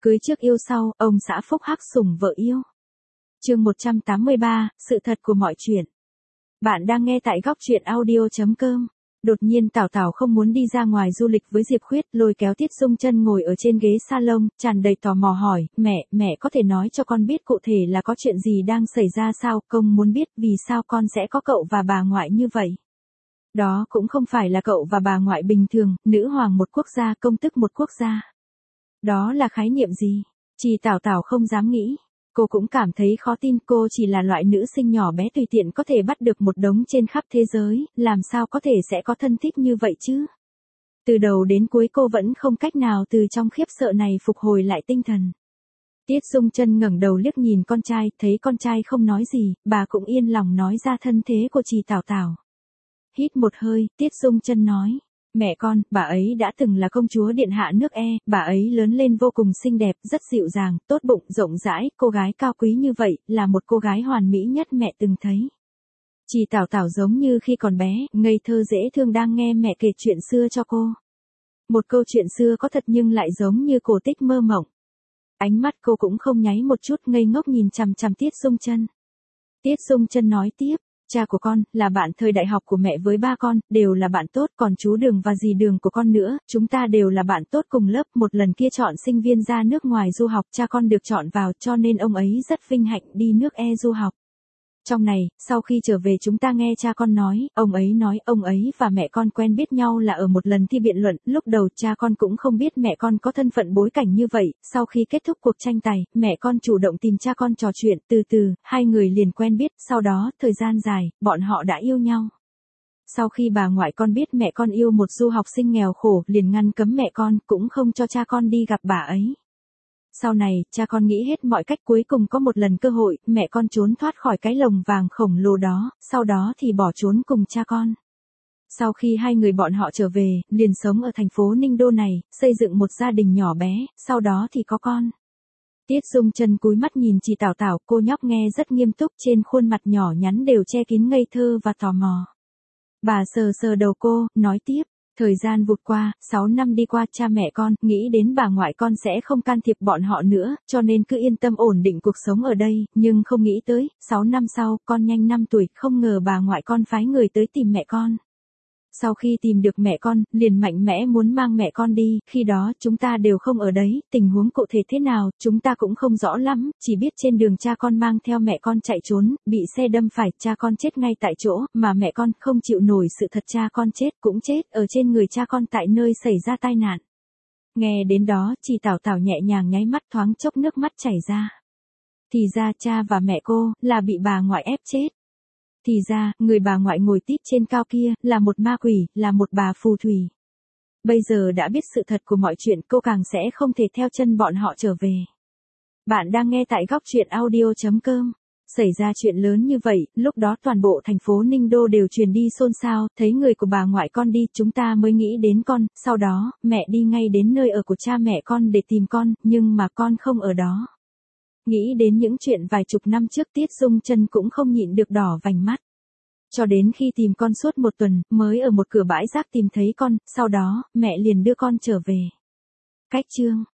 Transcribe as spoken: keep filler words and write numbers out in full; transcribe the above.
Cưới trước yêu sau, ông xã phúc hắc sủng vợ yêu. Chương một trăm tám mươi ba, sự thật của mọi chuyện. Bạn đang nghe tại góc truyện audio chấm com. Đột nhiên Tảo Tảo không muốn đi ra ngoài du lịch với Diệp Khuyết, lôi kéo Tiết Dung Chân ngồi ở trên ghế salon, tràn đầy tò mò hỏi, mẹ, mẹ có thể nói cho con biết cụ thể là có chuyện gì đang xảy ra sao, công muốn biết vì sao con sẽ có cậu và bà ngoại như vậy. Đó cũng không phải là cậu và bà ngoại bình thường, nữ hoàng một quốc gia, công tước một quốc gia. Đó là khái niệm gì? Chị Tảo Tảo không dám nghĩ. Cô cũng cảm thấy khó tin, cô chỉ là loại nữ sinh nhỏ bé tùy tiện có thể bắt được một đống trên khắp thế giới, làm sao có thể sẽ có thân thích như vậy chứ? Từ đầu đến cuối cô vẫn không cách nào từ trong khiếp sợ này phục hồi lại tinh thần. Tiết Dung Chân ngẩng đầu liếc nhìn con trai, thấy con trai không nói gì, bà cũng yên lòng nói ra thân thế của chị Tảo Tảo. Hít một hơi, Tiết Dung Chân nói. Mẹ con, bà ấy đã từng là công chúa điện hạ nước E, bà ấy lớn lên vô cùng xinh đẹp, rất dịu dàng, tốt bụng, rộng rãi, cô gái cao quý như vậy, là một cô gái hoàn mỹ nhất mẹ từng thấy. Chị Tảo Tảo giống như khi còn bé, ngây thơ dễ thương đang nghe mẹ kể chuyện xưa cho cô. Một câu chuyện xưa có thật nhưng lại giống như cổ tích mơ mộng. Ánh mắt cô cũng không nháy một chút, ngây ngốc nhìn chằm chằm Tiết Dung Chân. Tiết Dung Chân nói tiếp. Cha của con, là bạn thời đại học của mẹ với ba con, đều là bạn tốt, còn chú Đường và dì Đường của con nữa, chúng ta đều là bạn tốt cùng lớp, một lần kia chọn sinh viên ra nước ngoài du học, cha con được chọn vào cho nên ông ấy rất vinh hạnh đi nước E du học. Trong này, sau khi trở về chúng ta nghe cha con nói, ông ấy nói ông ấy và mẹ con quen biết nhau là ở một lần thi biện luận, lúc đầu cha con cũng không biết mẹ con có thân phận bối cảnh như vậy, sau khi kết thúc cuộc tranh tài, mẹ con chủ động tìm cha con trò chuyện, từ từ, hai người liền quen biết, sau đó, thời gian dài, bọn họ đã yêu nhau. Sau khi bà ngoại con biết mẹ con yêu một du học sinh nghèo khổ, liền ngăn cấm mẹ con, cũng không cho cha con đi gặp bà ấy. Sau này, cha con nghĩ hết mọi cách, cuối cùng có một lần cơ hội, mẹ con trốn thoát khỏi cái lồng vàng khổng lồ đó, sau đó thì bỏ trốn cùng cha con. Sau khi hai người bọn họ trở về, liền sống ở thành phố Ninh Đô này, xây dựng một gia đình nhỏ bé, sau đó thì có con. Tiết Dung Chân cúi mắt nhìn chị Tảo Tảo, cô nhóc nghe rất nghiêm túc, trên khuôn mặt nhỏ nhắn đều che kín ngây thơ và tò mò. Bà sờ sờ đầu cô, nói tiếp. Thời gian vụt qua, sáu năm đi qua, cha mẹ con, nghĩ đến bà ngoại con sẽ không can thiệp bọn họ nữa, cho nên cứ yên tâm ổn định cuộc sống ở đây, nhưng không nghĩ tới, sáu năm sau, con nhanh năm tuổi, không ngờ bà ngoại con phái người tới tìm mẹ con. Sau khi tìm được mẹ con, liền mạnh mẽ muốn mang mẹ con đi, khi đó chúng ta đều không ở đấy, tình huống cụ thể thế nào, chúng ta cũng không rõ lắm, chỉ biết trên đường cha con mang theo mẹ con chạy trốn, bị xe đâm phải, cha con chết ngay tại chỗ, mà mẹ con không chịu nổi sự thật cha con chết cũng chết ở trên người cha con tại nơi xảy ra tai nạn. Nghe đến đó, chị Tảo Tảo nhẹ nhàng nháy mắt, thoáng chốc nước mắt chảy ra. Thì ra cha và mẹ cô, là bị bà ngoại ép chết. Thì ra, người bà ngoại ngồi tít trên cao kia, là một ma quỷ, là một bà phù thủy. Bây giờ đã biết sự thật của mọi chuyện, cô càng sẽ không thể theo chân bọn họ trở về. Bạn đang nghe tại góc truyện audio chấm com. Xảy ra chuyện lớn như vậy, lúc đó toàn bộ thành phố Ninh Đô đều truyền đi xôn xao, thấy người của bà ngoại con đi, chúng ta mới nghĩ đến con, sau đó, mẹ đi ngay đến nơi ở của cha mẹ con để tìm con, nhưng mà con không ở đó. Nghĩ đến những chuyện vài chục năm trước, Tiết Dung Chân cũng không nhịn được đỏ vành mắt. Cho đến khi tìm con suốt một tuần, mới ở một cửa bãi rác tìm thấy con, sau đó, mẹ liền đưa con trở về. Cách chương